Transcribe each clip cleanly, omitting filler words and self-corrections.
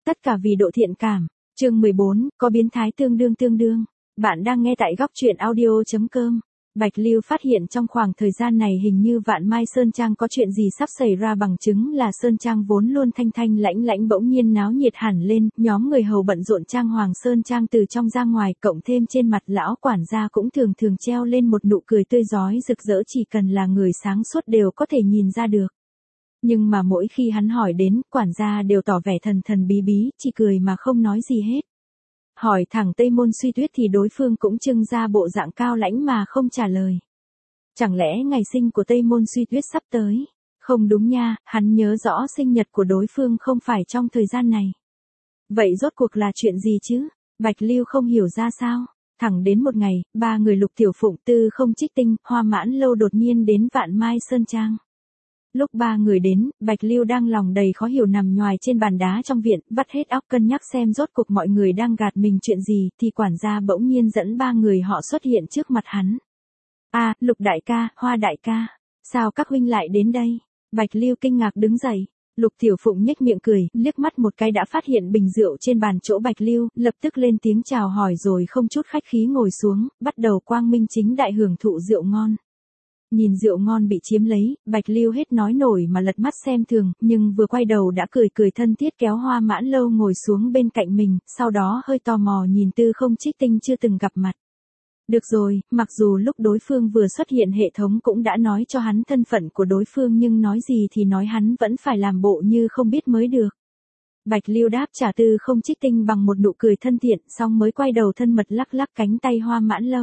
Tất cả vì độ thiện cảm. Chương 14, có biến thái tương đương. Bạn đang nghe tại góc truyện audio.com. Bạch Lưu phát hiện trong khoảng thời gian này hình như Vạn Mai Sơn Trang có chuyện gì sắp xảy ra, bằng chứng là Sơn Trang vốn luôn thanh thanh lãnh lãnh bỗng nhiên náo nhiệt hẳn lên, nhóm người hầu bận rộn trang hoàng Sơn Trang từ trong ra ngoài, cộng thêm trên mặt lão quản gia cũng thường thường treo lên một nụ cười tươi rói rực rỡ, chỉ cần là người sáng suốt đều có thể nhìn ra được. Nhưng mà mỗi khi hắn hỏi đến, quản gia đều tỏ vẻ thần thần bí bí, chỉ cười mà không nói gì hết. Hỏi thẳng Tây Môn Suy Tuyết thì đối phương cũng trưng ra bộ dạng cao lãnh mà không trả lời. Chẳng lẽ ngày sinh của Tây Môn Suy Tuyết sắp tới? Không đúng nha, hắn nhớ rõ sinh nhật của đối phương không phải trong thời gian này. Vậy rốt cuộc là chuyện gì chứ? Bạch Lưu không hiểu ra sao. Thẳng đến một ngày, ba người Lục Tiểu Phụng, Tư Không Trích Tinh, Hoa Mãn Lâu đột nhiên đến Vạn Mai Sơn Trang. Lúc ba người đến, Bạch Lưu đang lòng đầy khó hiểu nằm nhoài trên bàn đá trong viện, vắt hết óc cân nhắc xem rốt cuộc mọi người đang gạt mình chuyện gì, thì quản gia bỗng nhiên dẫn ba người họ xuất hiện trước mặt hắn. À, Lục đại ca, Hoa đại ca, sao các huynh lại đến đây? Bạch Lưu kinh ngạc đứng dậy. Lục Tiểu Phụng nhếch miệng cười, liếc mắt một cái đã phát hiện bình rượu trên bàn chỗ Bạch Lưu, lập tức lên tiếng chào hỏi rồi không chút khách khí ngồi xuống, bắt đầu quang minh chính đại hưởng thụ rượu ngon. Nhìn rượu ngon bị chiếm lấy, Bạch Lưu hết nói nổi mà lật mắt xem thường, nhưng vừa quay đầu đã cười thân thiết kéo Hoa Mãn Lâu ngồi xuống bên cạnh mình, sau đó hơi tò mò nhìn Tư Không Trích Tinh chưa từng gặp mặt. Được rồi, mặc dù lúc đối phương vừa xuất hiện hệ thống cũng đã nói cho hắn thân phận của đối phương, nhưng nói gì thì nói hắn vẫn phải làm bộ như không biết mới được. Bạch Lưu đáp trả Tư Không Trích Tinh bằng một nụ cười thân thiện, xong mới quay đầu thân mật lắc lắc cánh tay Hoa Mãn Lâu.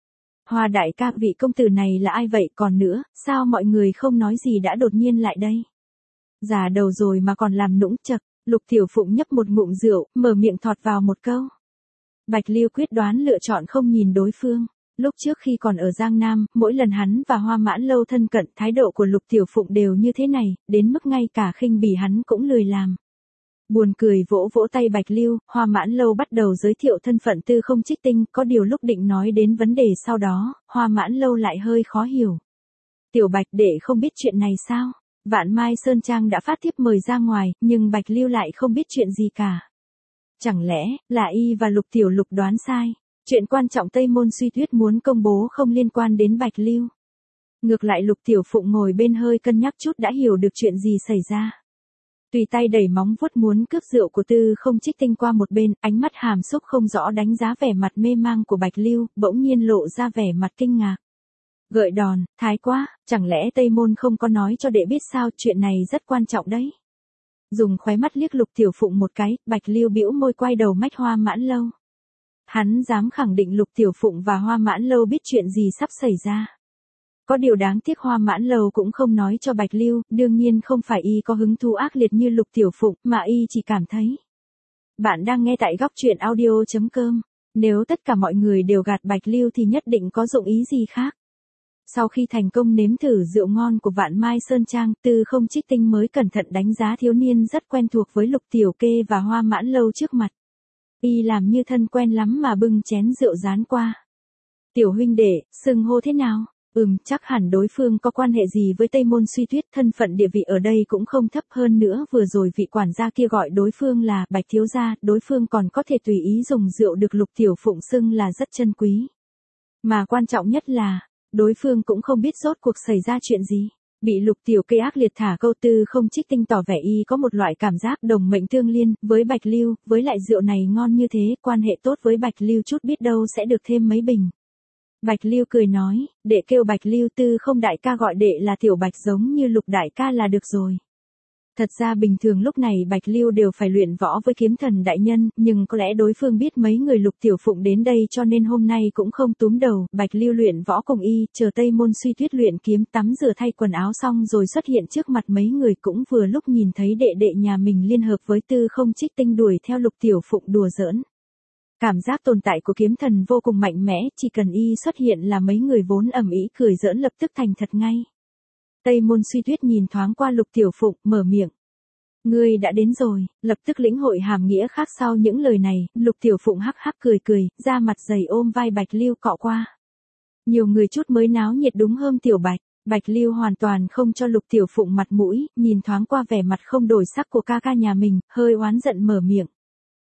Hoa đại ca, vị công tử này là ai vậy? Còn nữa, sao mọi người không nói gì đã đột nhiên lại đây? Già đầu rồi mà còn làm nũng chậc. Lục Tiểu Phụng nhấp một ngụm rượu, mở miệng thọt vào một câu. Bạch Lưu quyết đoán lựa chọn không nhìn đối phương. Lúc trước khi còn ở Giang Nam, mỗi lần hắn và Hoa Mãn Lâu thân cận, thái độ của Lục Tiểu Phụng đều như thế này, đến mức ngay cả khinh bỉ hắn cũng lười làm. Buồn cười vỗ vỗ tay Bạch Lưu, Hoa Mãn Lâu bắt đầu giới thiệu thân phận Tư Không Trích Tinh, có điều lúc định nói đến vấn đề sau đó, Hoa Mãn Lâu lại hơi khó hiểu. Tiểu Bạch đệ không biết chuyện này sao? Vạn Mai Sơn Trang đã phát thiếp mời ra ngoài, nhưng Bạch Lưu lại không biết chuyện gì cả. Chẳng lẽ, là y và Lục Tiểu Lục đoán sai? Chuyện quan trọng Tây Môn Suy Tuyết muốn công bố không liên quan đến Bạch Lưu. Ngược lại Lục Tiểu Phụng ngồi bên hơi cân nhắc chút đã hiểu được chuyện gì xảy ra. Tùy tay đẩy móng vuốt muốn cướp rượu của Tư Không Trích Tinh qua một bên, ánh mắt hàm xúc không rõ đánh giá vẻ mặt mê mang của Bạch Lưu, bỗng nhiên lộ ra vẻ mặt kinh ngạc. Gợi đòn, thái quá, chẳng lẽ Tây Môn không có nói cho đệ biết sao, chuyện này rất quan trọng đấy. Dùng khóe mắt liếc Lục Tiểu Phụng một cái, Bạch Lưu bĩu môi quay đầu mách Hoa Mãn Lâu. Hắn dám khẳng định Lục Tiểu Phụng và Hoa Mãn Lâu biết chuyện gì sắp xảy ra. Có điều đáng tiếc Hoa Mãn Lâu cũng không nói cho Bạch Lưu, đương nhiên không phải y có hứng thú ác liệt như Lục Tiểu Phụng, mà y chỉ cảm thấy. Bạn đang nghe tại góc truyện audio.com, nếu tất cả mọi người đều gạt Bạch Lưu thì nhất định có dụng ý gì khác. Sau khi thành công nếm thử rượu ngon của Vạn Mai Sơn Trang, Tư Không Trích Tinh mới cẩn thận đánh giá thiếu niên rất quen thuộc với Lục Tiểu Kê và Hoa Mãn Lâu trước mặt. Y làm như thân quen lắm mà bưng chén rượu dán qua. Tiểu huynh đệ, xưng hô thế nào? Chắc hẳn đối phương có quan hệ gì với Tây Môn Suy Tuyết, thân phận địa vị ở đây cũng không thấp, hơn nữa vừa rồi vị quản gia kia gọi đối phương là Bạch thiếu gia, đối phương còn có thể tùy ý dùng rượu được Lục Tiểu Phụng xưng là rất chân quý. Mà quan trọng nhất là, đối phương cũng không biết rốt cuộc xảy ra chuyện gì. Bị Lục Tiểu Kê ác liệt thả câu Tư Không Trích Tinh tỏ vẻ y có một loại cảm giác đồng mệnh tương liên với Bạch Lưu, với lại rượu này ngon như thế, quan hệ tốt với Bạch Lưu chút biết đâu sẽ được thêm mấy bình. Bạch Lưu cười nói, đệ kêu Bạch Lưu, Tư Không đại ca gọi đệ là Tiểu Bạch giống như Lục đại ca là được rồi. Thật ra bình thường lúc này Bạch Lưu đều phải luyện võ với Kiếm Thần đại nhân, nhưng có lẽ đối phương biết mấy người Lục Tiểu Phụng đến đây cho nên hôm nay cũng không túm đầu. Bạch Lưu luyện võ cùng y, chờ Tây Môn Suy Tuyết luyện kiếm, tắm rửa thay quần áo xong rồi xuất hiện trước mặt mấy người, cũng vừa lúc nhìn thấy đệ đệ nhà mình liên hợp với Tư Không Trích Tinh đuổi theo Lục Tiểu Phụng đùa giỡn. Cảm giác tồn tại của Kiếm Thần vô cùng mạnh mẽ, chỉ cần y xuất hiện là mấy người vốn ầm ĩ cười giỡn lập tức thành thật ngay. Tây Môn Suy Tuyết nhìn thoáng qua Lục Tiểu Phụng, mở miệng. Ngươi đã đến rồi, lập tức lĩnh hội hàm nghĩa khác sau những lời này, Lục Tiểu Phụng hắc hắc cười, da mặt dày ôm vai Bạch Lưu cọ qua. Nhiều người chút mới náo nhiệt đúng hơn Tiểu Bạch. Bạch Lưu hoàn toàn không cho Lục Tiểu Phụng mặt mũi, nhìn thoáng qua vẻ mặt không đổi sắc của ca ca nhà mình, hơi oán giận mở miệng.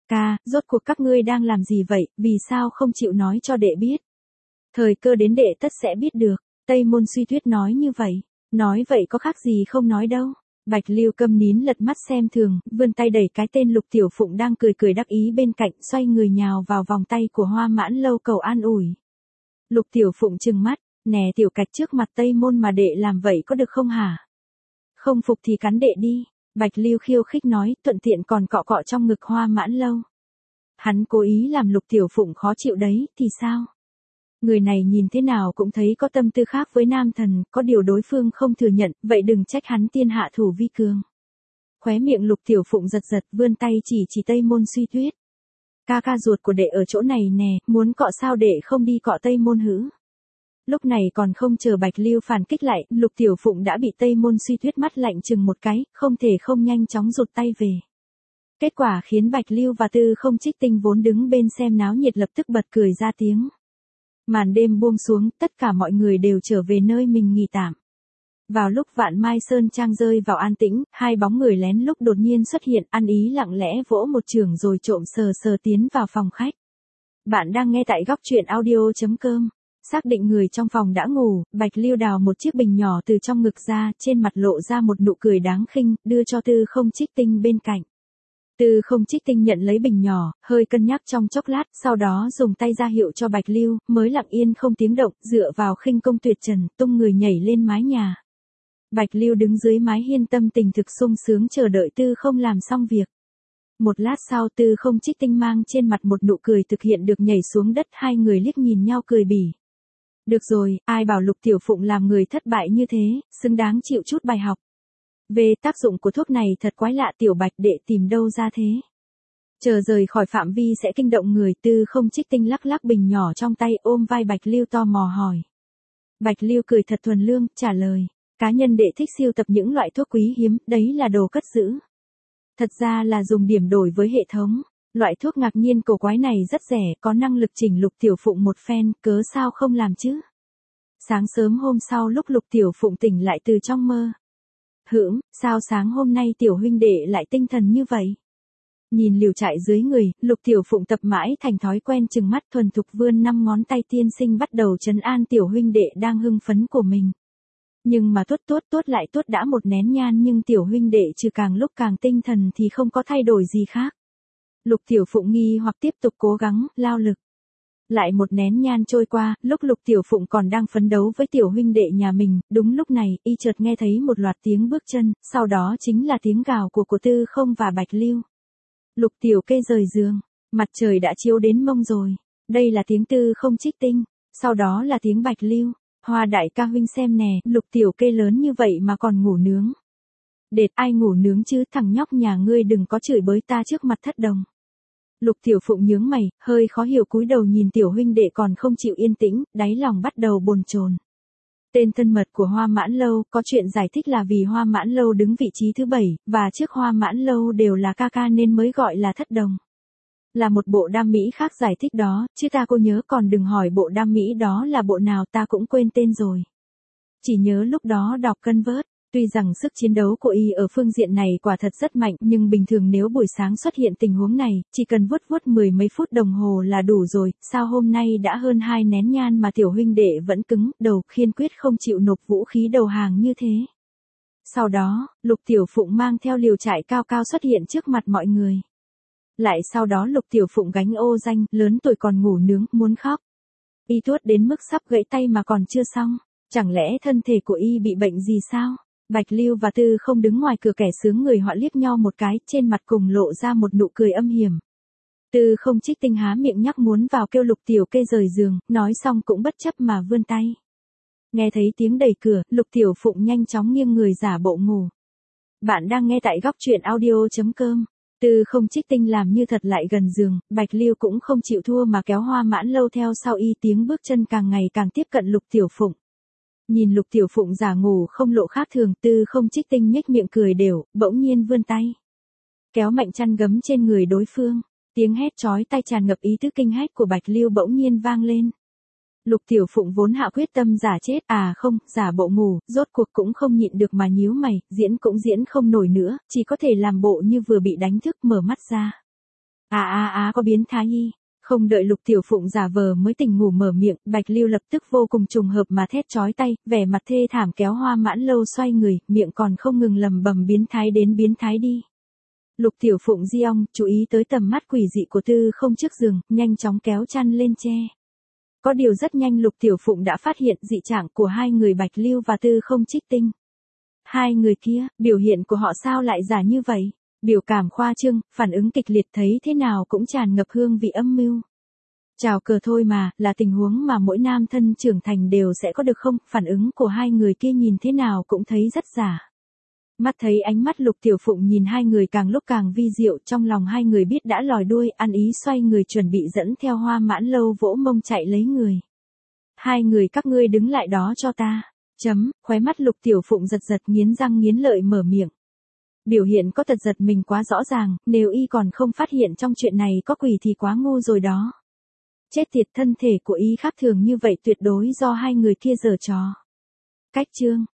Ca, rốt cuộc các ngươi đang làm gì vậy, vì sao không chịu nói cho đệ biết? Thời cơ đến đệ tất sẽ biết được. Tây Môn Suy Tuyết nói như vậy. Nói vậy có khác gì không nói đâu. Bạch Lưu câm nín lật mắt xem thường, vươn tay đẩy cái tên Lục Tiểu Phụng đang cười cười đắc ý bên cạnh, xoay người nhào vào vòng tay của Hoa Mãn Lâu cầu an ủi. Lục Tiểu Phụng trừng mắt, nè Tiểu Cạch trước mặt Tây Môn mà đệ làm vậy có được không hả? Không phục thì cắn đệ đi. Bạch Lưu khiêu khích nói, thuận tiện còn cọ cọ trong ngực Hoa Mãn Lâu. Hắn cố ý làm Lục Tiểu Phụng khó chịu đấy, thì sao? Người này nhìn thế nào cũng thấy có tâm tư khác với nam thần, có điều đối phương không thừa nhận, vậy đừng trách hắn tiên hạ thủ vi cường. Khóe miệng Lục Tiểu Phụng giật giật, vươn tay chỉ Tây Môn Suy Tuyết. Ca ca ruột của đệ ở chỗ này nè, muốn cọ sao đệ không đi cọ Tây Môn hử? Lúc này còn không chờ Bạch Lưu phản kích lại, Lục Tiểu Phụng đã bị Tây Môn Suy Tuyết mắt lạnh chừng một cái, không thể không nhanh chóng rụt tay về. Kết quả khiến Bạch Lưu và Tư Không Trích Tinh vốn đứng bên xem náo nhiệt lập tức bật cười ra tiếng. Màn đêm buông xuống, tất cả mọi người đều trở về nơi mình nghỉ tạm. Vào lúc Vạn Mai Sơn Trang rơi vào an tĩnh, hai bóng người lén lúc đột nhiên xuất hiện, ăn ý lặng lẽ vỗ một chưởng rồi trộm sờ tiến vào phòng khách. Bạn đang nghe tại góc truyện audio.com. Xác định người trong phòng đã ngủ, Bạch Lưu đào một chiếc bình nhỏ từ trong ngực ra, trên mặt lộ ra một nụ cười đáng khinh, đưa cho Tư Không Trích Tinh bên cạnh. Tư Không Trích Tinh nhận lấy bình nhỏ, hơi cân nhắc trong chốc lát, sau đó dùng tay ra hiệu cho Bạch Lưu, mới lặng yên không tiếng động, dựa vào khinh công tuyệt trần, tung người nhảy lên mái nhà. Bạch Lưu đứng dưới mái hiên tâm tình thực sung sướng chờ đợi Tư Không làm xong việc. Một lát sau Tư Không Trích Tinh mang trên mặt một nụ cười thực hiện được nhảy xuống đất, hai người liếc nhìn nhau cười bỉ. Được rồi, ai bảo Lục Tiểu Phụng làm người thất bại như thế, xứng đáng chịu chút bài học. Về tác dụng của thuốc này thật quái lạ, Tiểu Bạch đệ tìm đâu ra thế? Chờ rời khỏi phạm vi sẽ kinh động người. Tư Không Trích Tinh lắc lắc bình nhỏ trong tay, ôm vai Bạch Lưu tò mò hỏi. Bạch Lưu cười thật thuần lương, trả lời. Cá nhân đệ thích sưu tập những loại thuốc quý hiếm, đấy là đồ cất giữ. Thật ra là dùng điểm đổi với hệ thống. Loại thuốc ngạc nhiên cổ quái này rất rẻ, có năng lực chỉnh Lục Tiểu Phụng một phen, cớ sao không làm chứ? Sáng sớm hôm sau lúc Lục Tiểu Phụng tỉnh lại từ trong mơ. Sao sáng hôm nay Tiểu huynh đệ lại tinh thần như vậy? Nhìn liều trại dưới người, Lục Tiểu Phụng tập mãi thành thói quen chừng mắt thuần thục vươn 5 ngón tay tiên sinh bắt đầu trấn an Tiểu huynh đệ đang hưng phấn của mình. Nhưng mà tuốt lại tuốt đã một nén nhang nhưng Tiểu huynh đệ trừ càng lúc càng tinh thần thì không có thay đổi gì khác. Lục Tiểu Phụng nghi hoặc tiếp tục cố gắng, lao lực. Lại một nén nhang trôi qua, lúc Lục Tiểu Phụng còn đang phấn đấu với Tiểu huynh đệ nhà mình, đúng lúc này, y chợt nghe thấy một loạt tiếng bước chân, sau đó chính là tiếng gào của Tư Không và Bạch Lưu. Lục Tiểu Kê rời giường, mặt trời đã chiếu đến mông rồi. Đây là tiếng Tư Không Trích Tinh, sau đó là tiếng Bạch Lưu. Hoa đại ca huynh xem nè, Lục Tiểu Kê lớn như vậy mà còn ngủ nướng. Đệt ai ngủ nướng chứ, thằng nhóc nhà ngươi đừng có chửi bới ta trước mặt thất đồng. Lục Tiểu Phụng nhướng mày, hơi khó hiểu cúi đầu nhìn Tiểu huynh đệ còn không chịu yên tĩnh, đáy lòng bắt đầu bồn chồn. Tên thân mật của Hoa Mãn Lâu, có chuyện giải thích là vì Hoa Mãn Lâu đứng vị trí thứ 7, và trước Hoa Mãn Lâu đều là ca ca nên mới gọi là thất đồng. Là một bộ đam mỹ khác giải thích đó, chứ ta cô nhớ, còn đừng hỏi bộ đam mỹ đó là bộ nào, ta cũng quên tên rồi. Chỉ nhớ lúc đó đọc Convert. Tuy rằng sức chiến đấu của y ở phương diện này quả thật rất mạnh, nhưng bình thường nếu buổi sáng xuất hiện tình huống này, chỉ cần vuốt mười mấy phút đồng hồ là đủ rồi, sao hôm nay đã hơn 2 nén nhang mà Tiểu huynh đệ vẫn cứng đầu, kiên quyết không chịu nộp vũ khí đầu hàng như thế. Sau đó, Lục Tiểu Phụng mang theo liều trại cao cao xuất hiện trước mặt mọi người. Lại sau đó Lục Tiểu Phụng gánh ô danh, lớn tuổi còn ngủ nướng, muốn khóc. Y tuốt đến mức sắp gãy tay mà còn chưa xong, chẳng lẽ thân thể của y bị bệnh gì sao? Bạch Lưu và Tư Không đứng ngoài cửa kẻ sướng người họa liếc nhau một cái, trên mặt cùng lộ ra một nụ cười âm hiểm. Tư Không Trích Tinh há miệng nhắc muốn vào kêu Lục Tiểu Kê rời giường, nói xong cũng bất chấp mà vươn tay. Nghe thấy tiếng đẩy cửa, Lục Tiểu Phụng nhanh chóng nghiêng người giả bộ ngủ. Bạn đang nghe tại góc truyện audio.com. Tư Không Trích Tinh làm như thật lại gần giường, Bạch Lưu cũng không chịu thua mà kéo Hoa Mãn Lâu theo sau y, tiếng bước chân càng ngày càng tiếp cận Lục Tiểu Phụng. Nhìn Lục Tiểu Phụng giả ngủ không lộ khác thường, Tư Không Trích Tinh nhếch miệng cười đều, bỗng nhiên vươn tay. Kéo mạnh chăn gấm trên người đối phương, tiếng hét chói tai tràn ngập ý tứ kinh hét của Bạch Lưu bỗng nhiên vang lên. Lục Tiểu Phụng vốn hạ quyết tâm giả chết, giả bộ ngủ, rốt cuộc cũng không nhịn được mà nhíu mày, diễn cũng diễn không nổi nữa, chỉ có thể làm bộ như vừa bị đánh thức mở mắt ra. Có biến thái y. Không đợi Lục Tiểu Phụng giả vờ mới tỉnh ngủ mở miệng, Bạch Lưu lập tức vô cùng trùng hợp mà thét chói tay, vẻ mặt thê thảm kéo Hoa Mãn Lâu xoay người, miệng còn không ngừng lầm bầm biến thái đến biến thái đi. Lục Tiểu Phụng di ong, chú ý tới tầm mắt quỷ dị của Tư Không trước giường, nhanh chóng kéo chăn lên che. Có điều rất nhanh Lục Tiểu Phụng đã phát hiện dị trạng của hai người Bạch Lưu và Tư Không Trích Tinh. Hai người kia, biểu hiện của họ sao lại giả như vậy? Biểu cảm khoa trương, phản ứng kịch liệt thấy thế nào cũng tràn ngập hương vị âm mưu. Chào cờ thôi mà, là tình huống mà mỗi nam thân trưởng thành đều sẽ có được không? Phản ứng của hai người kia nhìn thế nào cũng thấy rất giả. Mắt thấy ánh mắt Lục Tiểu Phụng nhìn hai người càng lúc càng vi diệu, trong lòng hai người biết đã lòi đuôi, ăn ý xoay người chuẩn bị dẫn theo Hoa Mãn Lâu vỗ mông chạy lấy người. Hai người các ngươi đứng lại đó cho ta. Khóe mắt Lục Tiểu Phụng giật giật nghiến răng nghiến lợi mở miệng. Biểu hiện có tật giật mình quá rõ ràng, nếu y còn không phát hiện trong chuyện này có quỷ thì quá ngu rồi đó. Chết tiệt, thân thể của y khác thường như vậy tuyệt đối do hai người kia giở trò. Cách chương